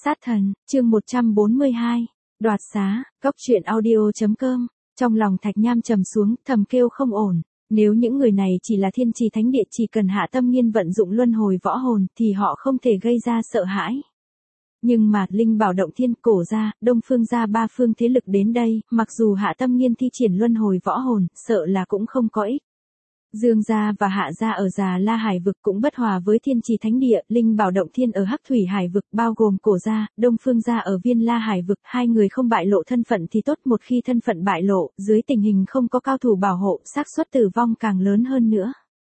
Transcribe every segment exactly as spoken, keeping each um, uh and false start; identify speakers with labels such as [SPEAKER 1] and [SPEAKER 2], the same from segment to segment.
[SPEAKER 1] Sát thần, chương một trăm bốn mươi hai, đoạt xá, góc truyện audio.com, trong lòng Thạch Nham trầm xuống, thầm kêu không ổn, nếu những người này chỉ là thiên trì thánh địa chỉ cần Hạ Tâm Nghiên vận dụng luân hồi võ hồn thì họ không thể gây ra sợ hãi. Nhưng mà, Linh Bảo Động Thiên, Cổ gia, Đông Phương gia ba phương thế lực đến đây, mặc dù Hạ Tâm Nghiên thi triển luân hồi võ hồn, sợ là cũng không có ích. Dương gia và Hạ gia ở Già La Hải vực cũng bất hòa với Thiên Trì Thánh Địa, Linh Bảo Động Thiên ở Hắc Thủy Hải vực, bao gồm Cổ gia, Đông Phương gia ở Viên La Hải vực, hai người không bại lộ thân phận thì tốt, một khi thân phận bại lộ, dưới tình hình không có cao thủ bảo hộ, xác suất tử vong càng lớn hơn nữa.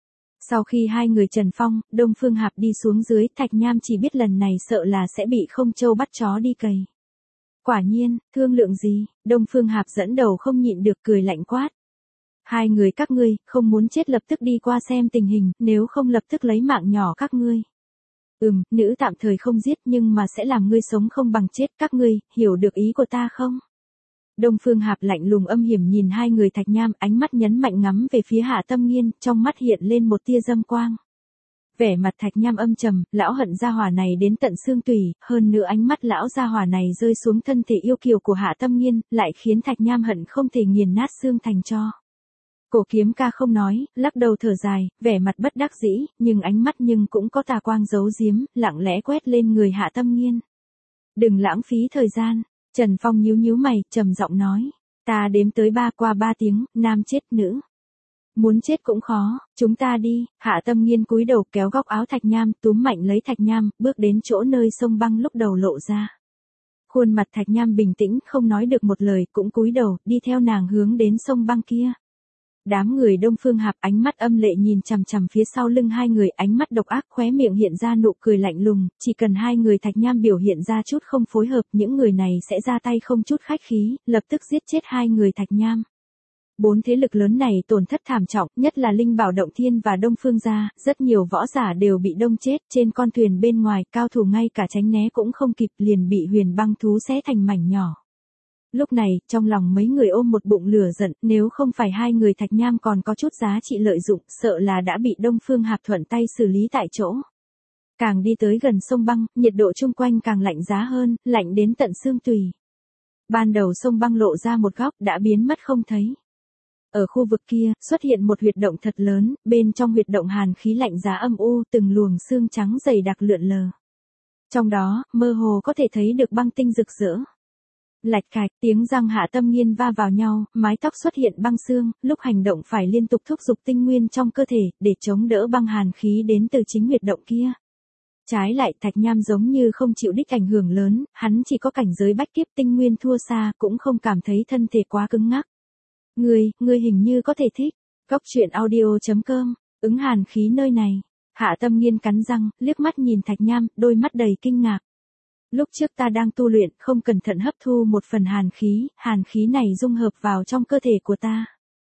[SPEAKER 1] Sau khi hai người Trần Phong, Đông Phương Hạp đi xuống dưới, Thạch Nham chỉ biết lần này sợ là sẽ bị không trâu bắt chó đi cày. Quả nhiên, thương lượng gì? Đông Phương Hạp dẫn đầu không nhịn được cười lạnh quát. Hai người các ngươi, không muốn chết lập tức đi qua xem tình hình, nếu không lập tức lấy mạng nhỏ các ngươi. Ừm, nữ tạm thời không giết nhưng mà sẽ làm ngươi sống không bằng chết, các ngươi, hiểu được ý của ta không? Đông Phương Hạp lạnh lùng âm hiểm nhìn hai người Thạch Nham, ánh mắt nhấn mạnh ngắm về phía Hạ Tâm Nghiên, trong mắt hiện lên một tia dâm quang. Vẻ mặt Thạch Nham âm trầm, lão hận gia hỏa này đến tận xương tủy, hơn nữa ánh mắt lão gia hỏa này rơi xuống thân thể yêu kiều của Hạ Tâm Nghiên, lại khiến Thạch Nham hận không thể nghiền nát xương thành tro. Cổ Kiếm Ca không nói, lắc đầu thở dài, vẻ mặt bất đắc dĩ, nhưng ánh mắt nhưng cũng có tà quang giấu giếm, lặng lẽ quét lên người Hạ Tâm Nghiên. Đừng lãng phí thời gian. Trần Phong nhíu nhíu mày, trầm giọng nói, ta đếm tới ba, qua ba tiếng, nam chết nữ. Muốn chết cũng khó, chúng ta đi. Hạ Tâm Nghiên cúi đầu kéo góc áo Thạch Nham, túm mạnh lấy Thạch Nham, bước đến chỗ nơi sông băng lúc đầu lộ ra. Khuôn mặt Thạch Nham bình tĩnh, không nói được một lời, cũng cúi đầu, đi theo nàng hướng đến sông băng kia. Đám người Đông Phương Hạp ánh mắt âm lệ nhìn chằm chằm phía sau lưng hai người, ánh mắt độc ác, khóe miệng hiện ra nụ cười lạnh lùng, chỉ cần hai người Thạch Nham biểu hiện ra chút không phối hợp, những người này sẽ ra tay không chút khách khí, lập tức giết chết hai người Thạch Nham. Bốn thế lực lớn này tổn thất thảm trọng, nhất là Linh Bảo Động Thiên và Đông Phương gia, rất nhiều võ giả đều bị đông chết, trên con thuyền bên ngoài, cao thủ ngay cả tránh né cũng không kịp, liền bị huyền băng thú xé thành mảnh nhỏ. Lúc này, trong lòng mấy người ôm một bụng lửa giận, nếu không phải hai người Thạch Nham còn có chút giá trị lợi dụng, sợ là đã bị Đông Phương Hạp thuận tay xử lý tại chỗ. Càng đi tới gần sông băng, nhiệt độ chung quanh càng lạnh giá hơn, lạnh đến tận xương tủy. Ban đầu sông băng lộ ra một góc đã biến mất không thấy. Ở khu vực kia, xuất hiện một huyệt động thật lớn, bên trong huyệt động hàn khí lạnh giá âm u, từng luồng xương trắng dày đặc lượn lờ. Trong đó, mơ hồ có thể thấy được băng tinh rực rỡ. Lạch cạch, tiếng răng Hạ Tâm Nghiên va vào nhau, mái tóc xuất hiện băng xương, lúc hành động phải liên tục thúc giục tinh nguyên trong cơ thể, để chống đỡ băng hàn khí đến từ chính huyệt động kia. Trái lại, Thạch Nham giống như không chịu đích ảnh hưởng lớn, hắn chỉ có cảnh giới bách kiếp tinh nguyên thua xa, cũng không cảm thấy thân thể quá cứng ngắc. Ngươi, ngươi hình như có thể thích. Góc truyện audio.com, ứng hàn khí nơi này. Hạ Tâm Nghiên cắn răng, liếc mắt nhìn Thạch Nham, đôi mắt đầy kinh ngạc. Lúc trước ta đang tu luyện, không cẩn thận hấp thu một phần hàn khí, hàn khí này dung hợp vào trong cơ thể của ta.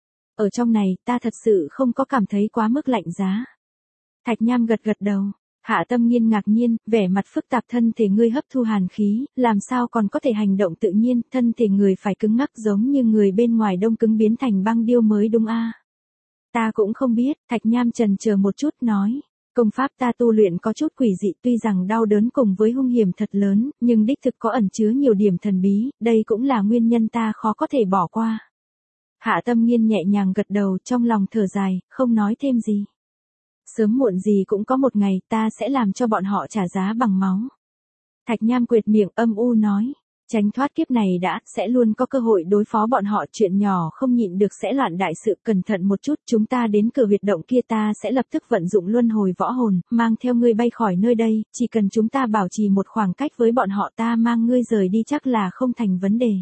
[SPEAKER 1] Ở trong này, ta thật sự không có cảm thấy quá mức lạnh giá. Thạch Nham gật gật đầu. Hạ Tâm Nghiên ngạc nhiên, vẻ mặt phức tạp, thân thể ngươi hấp thu hàn khí, làm sao còn có thể hành động tự nhiên, thân thể người phải cứng ngắc giống như người bên ngoài đông cứng biến thành băng điêu mới đúng a? Ta cũng không biết, Thạch Nham chần chờ một chút nói. Công pháp ta tu luyện có chút quỷ dị, tuy rằng đau đớn cùng với hung hiểm thật lớn, nhưng đích thực có ẩn chứa nhiều điểm thần bí, đây cũng là nguyên nhân ta khó có thể bỏ qua. Hạ Tâm Nghiên nhẹ nhàng gật đầu, trong lòng thở dài, không nói thêm gì. Sớm muộn gì cũng có một ngày, ta sẽ làm cho bọn họ trả giá bằng máu. Thạch Nham quệt miệng âm u nói. Tránh thoát kiếp này đã, sẽ luôn có cơ hội đối phó bọn họ, chuyện nhỏ không nhịn được sẽ loạn đại sự, cẩn thận một chút, chúng ta đến cửa huyệt động kia ta sẽ lập tức vận dụng luân hồi võ hồn, mang theo ngươi bay khỏi nơi đây, chỉ cần chúng ta bảo trì một khoảng cách với bọn họ ta mang ngươi rời đi chắc là không thành vấn đề.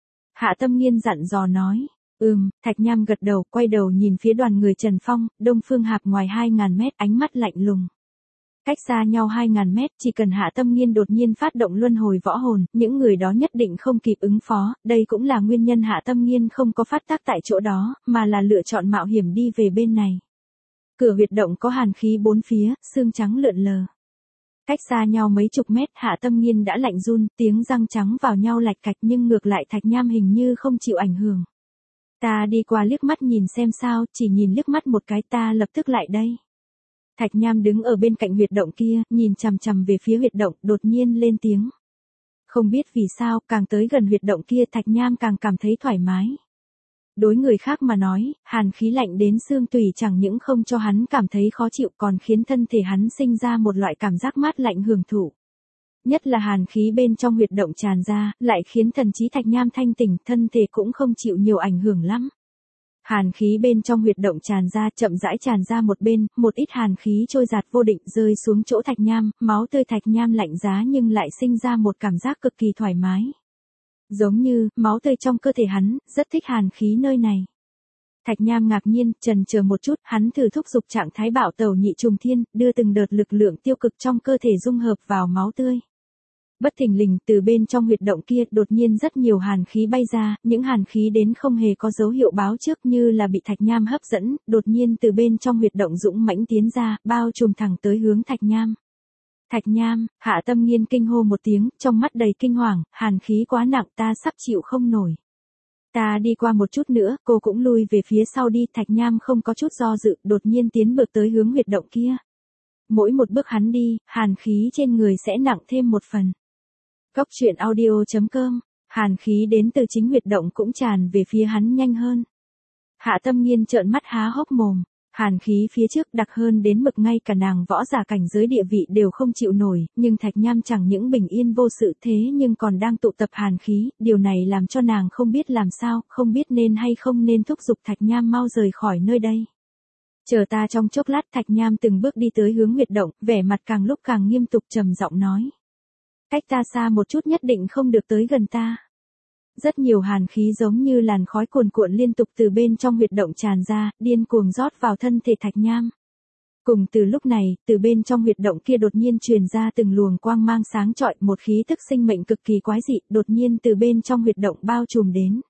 [SPEAKER 1] Hạ Tâm Nghiên dặn dò nói, ừm, Thạch Nham gật đầu, quay đầu nhìn phía đoàn người Trần Phong, Đông Phương Hạp ngoài hai ngàn mét, ánh mắt lạnh lùng. Cách xa nhau hai ngàn mét, chỉ cần Hạ Tâm Nghiên đột nhiên phát động luân hồi võ hồn, những người đó nhất định không kịp ứng phó, đây cũng là nguyên nhân Hạ Tâm Nghiên không có phát tác tại chỗ đó, mà là lựa chọn mạo hiểm đi về bên này. Cửa huyệt động có hàn khí bốn phía, xương trắng lượn lờ. Cách xa nhau mấy chục mét, Hạ Tâm Nghiên đã lạnh run, tiếng răng trắng vào nhau lạch cạch, nhưng ngược lại Thạch Nham hình như không chịu ảnh hưởng. Ta đi qua liếc mắt nhìn xem sao, chỉ nhìn liếc mắt một cái ta lập tức lại đây. Thạch Nham đứng ở bên cạnh huyệt động kia, nhìn chằm chằm về phía huyệt động, đột nhiên lên tiếng. Không biết vì sao, càng tới gần huyệt động kia Thạch Nham càng cảm thấy thoải mái. Đối người khác mà nói, hàn khí lạnh đến xương tủy chẳng những không cho hắn cảm thấy khó chịu còn khiến thân thể hắn sinh ra một loại cảm giác mát lạnh hưởng thụ. Nhất là hàn khí bên trong huyệt động tràn ra, lại khiến thần trí Thạch Nham thanh tỉnh, thân thể cũng không chịu nhiều ảnh hưởng lắm. Hàn khí bên trong huyệt động tràn ra, chậm rãi tràn ra một bên, một ít hàn khí trôi giạt vô định rơi xuống chỗ Thạch Nham, máu tươi Thạch Nham lạnh giá nhưng lại sinh ra một cảm giác cực kỳ thoải mái. Giống như, máu tươi trong cơ thể hắn, rất thích hàn khí nơi này. Thạch Nham ngạc nhiên, chần chờ một chút, hắn thử thúc giục trạng thái bạo tẩu nhị trùng thiên, đưa từng đợt lực lượng tiêu cực trong cơ thể dung hợp vào máu tươi. Bất thình lình, từ bên trong huyệt động kia, đột nhiên rất nhiều hàn khí bay ra, những hàn khí đến không hề có dấu hiệu báo trước như là bị Thạch Nham hấp dẫn, đột nhiên từ bên trong huyệt động dũng mãnh tiến ra, bao trùm thẳng tới hướng Thạch Nham. Thạch Nham, Hạ Tâm Nghiên kinh hô một tiếng, trong mắt đầy kinh hoàng, hàn khí quá nặng ta sắp chịu không nổi. Ta đi qua một chút nữa, cô cũng lui về phía sau đi, Thạch Nham không có chút do dự, đột nhiên tiến bước tới hướng huyệt động kia. Mỗi một bước hắn đi, hàn khí trên người sẽ nặng thêm một phần. Cốc truyện audio chấm com, hàn khí đến từ chính huyệt động cũng tràn về phía hắn nhanh hơn. Hạ Tâm Nghiên trợn mắt há hốc mồm, hàn khí phía trước đặc hơn đến mực ngay cả nàng võ giả cảnh giới địa vị đều không chịu nổi, nhưng Thạch Nham chẳng những bình yên vô sự thế nhưng còn đang tụ tập hàn khí, điều này làm cho nàng không biết làm sao, không biết nên hay không nên thúc giục Thạch Nham mau rời khỏi nơi đây. Chờ ta trong chốc lát, Thạch Nham từng bước đi tới hướng huyệt động, vẻ mặt càng lúc càng nghiêm túc trầm giọng nói. Cách ta xa một chút nhất định không được tới gần ta. Rất nhiều hàn khí giống như làn khói cuồn cuộn liên tục từ bên trong huyệt động tràn ra, điên cuồng rót vào thân thể Thạch Nham. Cùng từ lúc này, từ bên trong huyệt động kia đột nhiên truyền ra từng luồng quang mang sáng chói, một khí tức sinh mệnh cực kỳ quái dị, đột nhiên từ bên trong huyệt động bao trùm đến.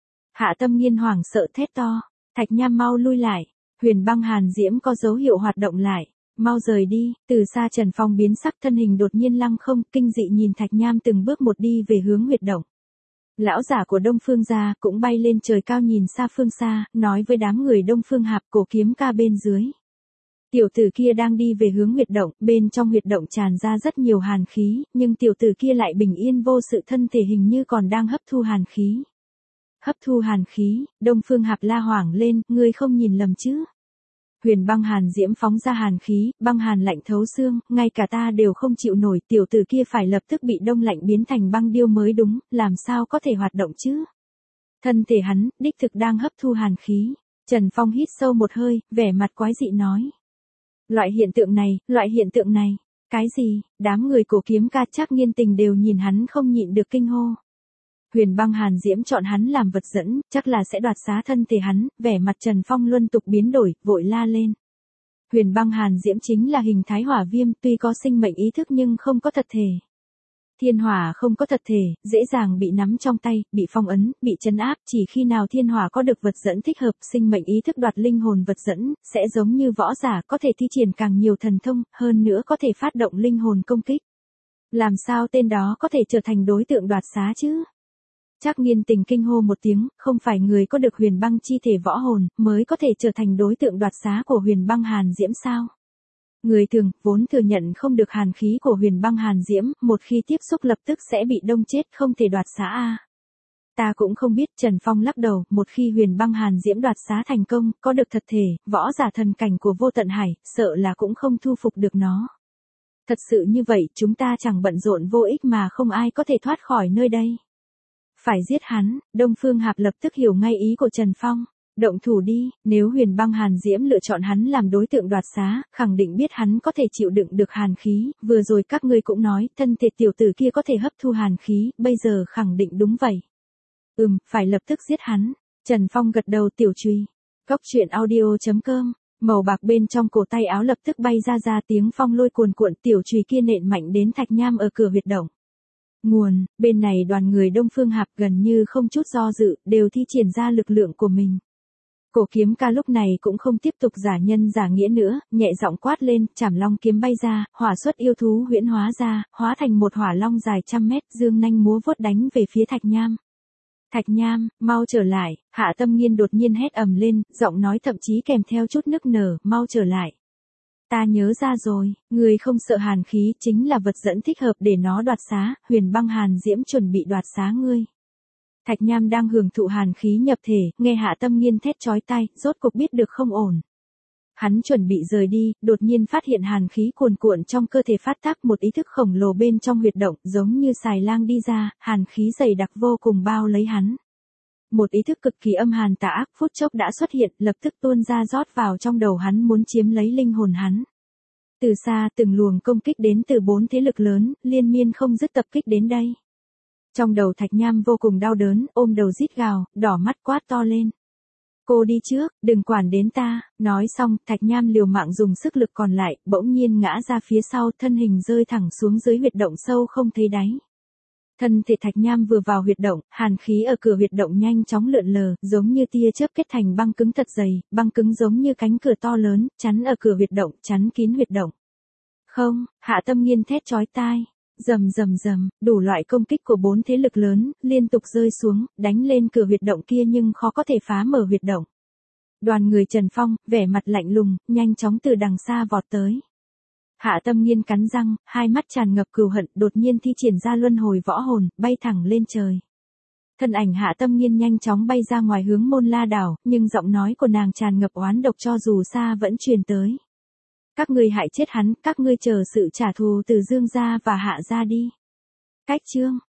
[SPEAKER 1] Hạ Tâm Nghiên hoảng sợ thét to, Thạch Nham mau lui lại, huyền băng hàn diễm có dấu hiệu hoạt động lại. Mau rời đi, từ xa Trần Phong biến sắc thân hình đột nhiên lăng không, kinh dị nhìn Thạch Nham từng bước một đi về hướng huyệt động. Lão giả của Đông Phương gia cũng bay lên trời cao nhìn xa phương xa, nói với đám người Đông Phương Hạp Cổ Kiếm Ca bên dưới. Tiểu tử kia đang đi về hướng huyệt động, bên trong huyệt động tràn ra rất nhiều hàn khí, nhưng tiểu tử kia lại bình yên vô sự thân thể hình như còn đang hấp thu hàn khí. Hấp thu hàn khí, Đông Phương Hạp la hoảng lên, ngươi không nhìn lầm chứ. Huyền băng hàn diễm phóng ra hàn khí, băng hàn lạnh thấu xương, ngay cả ta đều không chịu nổi, tiểu tử kia phải lập tức bị đông lạnh biến thành băng điêu mới đúng, làm sao có thể hoạt động chứ? Thân thể hắn, đích thực đang hấp thu hàn khí. Trần Phong hít sâu một hơi, vẻ mặt quái dị nói. Loại hiện tượng này, loại hiện tượng này, cái gì? Đám người Cổ Kiếm Ca Trác Nghiên Tình đều nhìn hắn không nhịn được kinh hô. Huyền băng hàn diễm chọn hắn làm vật dẫn, chắc là sẽ đoạt xá thân thể hắn, vẻ mặt Trần Phong luân tục biến đổi, vội la lên. Huyền băng hàn diễm chính là hình thái hỏa viêm, tuy có sinh mệnh ý thức nhưng không có thật thể. Thiên hỏa không có thật thể, dễ dàng bị nắm trong tay, bị phong ấn, bị trấn áp, chỉ khi nào thiên hỏa có được vật dẫn thích hợp, sinh mệnh ý thức đoạt linh hồn vật dẫn, sẽ giống như võ giả có thể thi triển càng nhiều thần thông, hơn nữa có thể phát động linh hồn công kích. Làm sao tên đó có thể trở thành đối tượng đoạt xá chứ? Trác Nghiên Tình kinh hô một tiếng, không phải người có được huyền băng chi thể võ hồn, mới có thể trở thành đối tượng đoạt xá của huyền băng hàn diễm sao? Người thường, vốn thừa nhận không được hàn khí của huyền băng hàn diễm, một khi tiếp xúc lập tức sẽ bị đông chết, không thể đoạt xá a. Ta cũng không biết, Trần Phong lắc đầu, một khi huyền băng hàn diễm đoạt xá thành công, có được thật thể, võ giả thần cảnh của Vô Tận Hải, sợ là cũng không thu phục được nó. Thật sự như vậy, chúng ta chẳng bận rộn vô ích mà không ai có thể thoát khỏi nơi đây. Phải giết hắn, Đông Phương Hạp lập tức hiểu ngay ý của Trần Phong. Động thủ đi, nếu huyền băng hàn diễm lựa chọn hắn làm đối tượng đoạt xá, khẳng định biết hắn có thể chịu đựng được hàn khí, vừa rồi các ngươi cũng nói, thân thể tiểu tử kia có thể hấp thu hàn khí, bây giờ khẳng định đúng vậy. Ừm, phải lập tức giết hắn. Trần Phong gật đầu tiểu trùy. Cốc truyện audio chấm com, màu bạc bên trong cổ tay áo lập tức bay ra ra tiếng phong lôi cuồn cuộn, tiểu trùy kia nện mạnh đến Thạch Nham ở cửa huyệt động. Nguồn, bên này đoàn người Đông Phương Hạp gần như không chút do dự, đều thi triển ra lực lượng của mình. Cổ Kiếm Ca lúc này cũng không tiếp tục giả nhân giả nghĩa nữa, nhẹ giọng quát lên, Trảm Long kiếm bay ra, hỏa xuất yêu thú huyễn hóa ra, hóa thành một hỏa long dài trăm mét, dương nanh múa vuốt đánh về phía Thạch Nham. Thạch Nham, mau trở lại, Hạ Tâm Nghiên đột nhiên hét ầm lên, giọng nói thậm chí kèm theo chút nức nở, mau trở lại. Ta nhớ ra rồi, người không sợ hàn khí chính là vật dẫn thích hợp để nó đoạt xá, huyền băng hàn diễm chuẩn bị đoạt xá ngươi. Thạch Nham đang hưởng thụ hàn khí nhập thể, nghe Hạ Tâm Nghiên thét chói tai, rốt cục biết được không ổn. Hắn chuẩn bị rời đi, đột nhiên phát hiện hàn khí cuồn cuộn trong cơ thể phát tác, một ý thức khổng lồ bên trong huyệt động, giống như xài lang đi ra, hàn khí dày đặc vô cùng bao lấy hắn. Một ý thức cực kỳ âm hàn tà ác phút chốc đã xuất hiện, lập tức tuôn ra rót vào trong đầu hắn muốn chiếm lấy linh hồn hắn. Từ xa từng luồng công kích đến từ bốn thế lực lớn, liên miên không dứt tập kích đến đây. Trong đầu Thạch Nham vô cùng đau đớn, ôm đầu rít gào, đỏ mắt quát to lên. Cô đi trước, đừng quản đến ta, nói xong, Thạch Nham liều mạng dùng sức lực còn lại, bỗng nhiên ngã ra phía sau, thân hình rơi thẳng xuống dưới huyệt động sâu không thấy đáy. Thân thể Thạch Nham vừa vào huyệt động, hàn khí ở cửa huyệt động nhanh chóng lượn lờ, giống như tia chớp kết thành băng cứng thật dày, băng cứng giống như cánh cửa to lớn, chắn ở cửa huyệt động, chắn kín huyệt động. Không, Hạ Tâm Nghiên thét chói tai. Rầm rầm rầm, đủ loại công kích của bốn thế lực lớn, liên tục rơi xuống, đánh lên cửa huyệt động kia nhưng khó có thể phá mở huyệt động. Đoàn người Trần Phong, vẻ mặt lạnh lùng, nhanh chóng từ đằng xa vọt tới. Hạ Tâm Nghiên cắn răng, hai mắt tràn ngập cừu hận, đột nhiên thi triển ra luân hồi võ hồn, bay thẳng lên trời. Thân ảnh Hạ Tâm Nghiên nhanh chóng bay ra ngoài hướng Môn La đảo, nhưng giọng nói của nàng tràn ngập oán độc cho dù xa vẫn truyền tới. Các ngươi hại chết hắn, các ngươi chờ sự trả thù từ Dương gia và Hạ gia đi. Cách chương